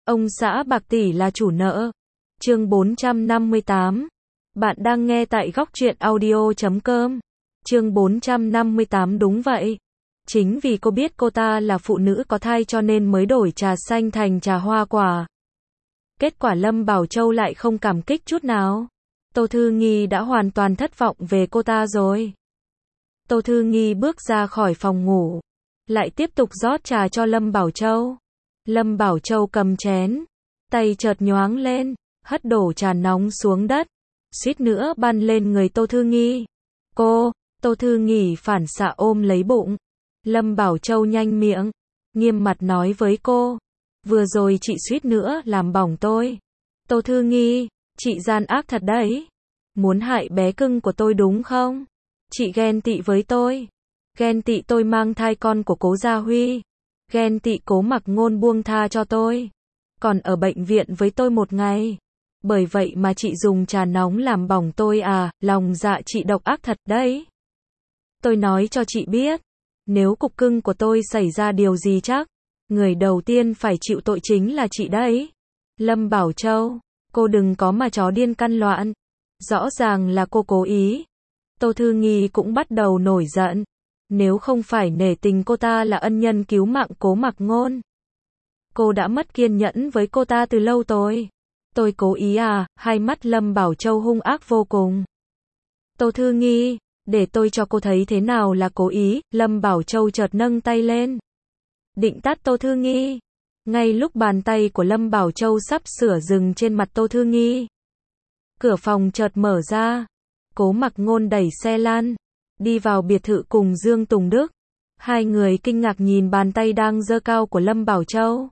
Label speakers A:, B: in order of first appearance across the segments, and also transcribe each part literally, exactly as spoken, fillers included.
A: Ông xã bạc tỷ là chủ nợ. Chương bốn trăm năm mươi tám. Bạn đang nghe tại góc truyện audio chấm com. Chương bốn trăm năm mươi tám. Đúng vậy. Chính vì cô biết cô ta là phụ nữ có thai cho nên mới đổi trà xanh thành trà hoa quả. Kết quả Lâm Bảo Châu lại không cảm kích chút nào. Tô Thư Nghi đã hoàn toàn thất vọng về cô ta rồi. Tô Thư Nghi bước ra khỏi phòng ngủ, lại tiếp tục rót trà cho Lâm Bảo Châu. Lâm Bảo Châu cầm chén, tay chợt nhoáng lên, hất đổ trà nóng xuống đất, suýt nữa bắn lên người Tô Thư Nghi. Cô, Tô Thư Nghi phản xạ ôm lấy bụng. Lâm Bảo Châu nhanh miệng, nghiêm mặt nói với cô, vừa rồi chị suýt nữa làm bỏng tôi. Tô Thư Nghi, chị gian ác thật đấy. Muốn hại bé cưng của tôi đúng không? Chị ghen tị với tôi. Ghen tị tôi mang thai con của Cố Gia Huy. Ghen tị Cố Mặc Ngôn buông tha cho tôi. Còn ở bệnh viện với tôi một ngày. Bởi vậy mà chị dùng trà nóng làm bỏng tôi à, lòng dạ chị độc ác thật đấy. Tôi nói cho chị biết, nếu cục cưng của tôi xảy ra điều gì chắc, người đầu tiên phải chịu tội chính là chị đấy. Lâm Bảo Châu, cô đừng có mà chó điên căn loạn. Rõ ràng là cô cố ý. Tô Thư Nghi cũng bắt đầu nổi giận. Nếu không phải nể tình cô ta là ân nhân cứu mạng Cố Mặc Ngôn, cô đã mất kiên nhẫn với cô ta từ lâu rồi. Tôi cố ý à? Hai mắt Lâm Bảo Châu hung ác vô cùng. Tô Thư Nghi, để tôi cho cô thấy thế nào là cố ý. Lâm Bảo Châu chợt nâng tay lên, định tát Tô Thư Nghi. Ngay lúc bàn tay của Lâm Bảo Châu sắp sửa dừng trên mặt Tô Thư Nghi, cửa phòng chợt mở ra. Cố Mặc Ngôn đẩy xe lan, đi vào biệt thự cùng Dương Tùng Đức. Hai người kinh ngạc nhìn bàn tay đang giơ cao của Lâm Bảo Châu.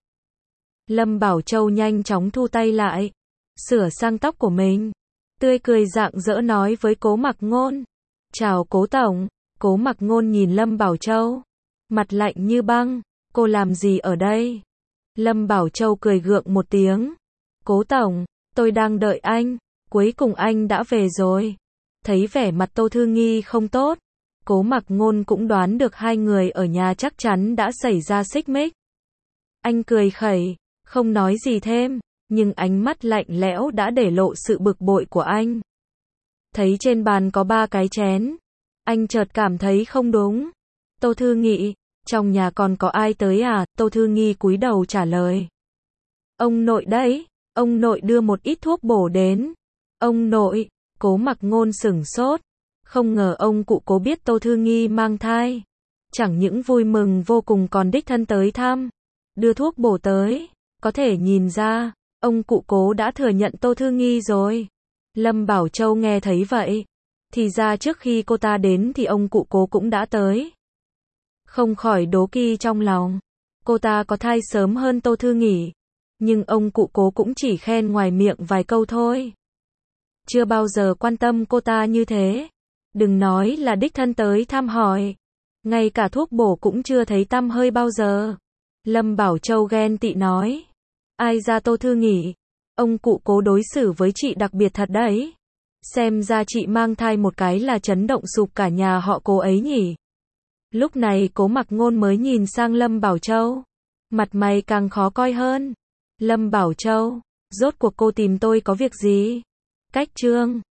A: Lâm Bảo Châu nhanh chóng thu tay lại, sửa sang tóc của mình, tươi cười rạng rỡ nói với Cố Mặc Ngôn, chào Cố Tổng. Cố Mặc Ngôn nhìn Lâm Bảo Châu, mặt lạnh như băng, cô làm gì ở đây? Lâm Bảo Châu cười gượng một tiếng, Cố Tổng, tôi đang đợi anh, cuối cùng anh đã về rồi. Thấy vẻ mặt Tô Thư Nghi không tốt, Cố Mặc Ngôn cũng đoán được hai người ở nhà chắc chắn đã xảy ra xích mích. Anh cười khẩy, không nói gì thêm, nhưng ánh mắt lạnh lẽo đã để lộ sự bực bội của anh. Thấy trên bàn có ba cái chén, anh chợt cảm thấy không đúng. Tô Thư Nghi, trong nhà còn có ai tới à? Tô Thư Nghi cúi đầu trả lời. Ông nội đấy, ông nội đưa một ít thuốc bổ đến. Ông nội, Cố Mặc Ngôn sửng sốt, không ngờ ông cụ Cố biết Tô Thư Nghi mang thai. Chẳng những vui mừng vô cùng còn đích thân tới thăm, đưa thuốc bổ tới. Có thể nhìn ra, ông cụ Cố đã thừa nhận Tô Thư Nghi rồi. Lâm Bảo Châu nghe thấy vậy, thì ra trước khi cô ta đến thì ông cụ Cố cũng đã tới. Không khỏi đố kỵ trong lòng, cô ta có thai sớm hơn Tô Thư Nghi, nhưng ông cụ Cố cũng chỉ khen ngoài miệng vài câu thôi. Chưa bao giờ quan tâm cô ta như thế. Đừng nói là đích thân tới thăm hỏi, ngay cả thuốc bổ cũng chưa thấy tăm hơi bao giờ. Lâm Bảo Châu ghen tị nói, ai ra Tô Thư Nghi, ông cụ Cố đối xử với chị đặc biệt thật đấy. Xem ra chị mang thai một cái là chấn động sụp cả nhà họ Cố ấy nhỉ. Lúc này Cố Mặc Ngôn mới nhìn sang Lâm Bảo Châu, mặt mày càng khó coi hơn. Lâm Bảo Châu, rốt cuộc cô tìm tôi có việc gì? Cách Trương,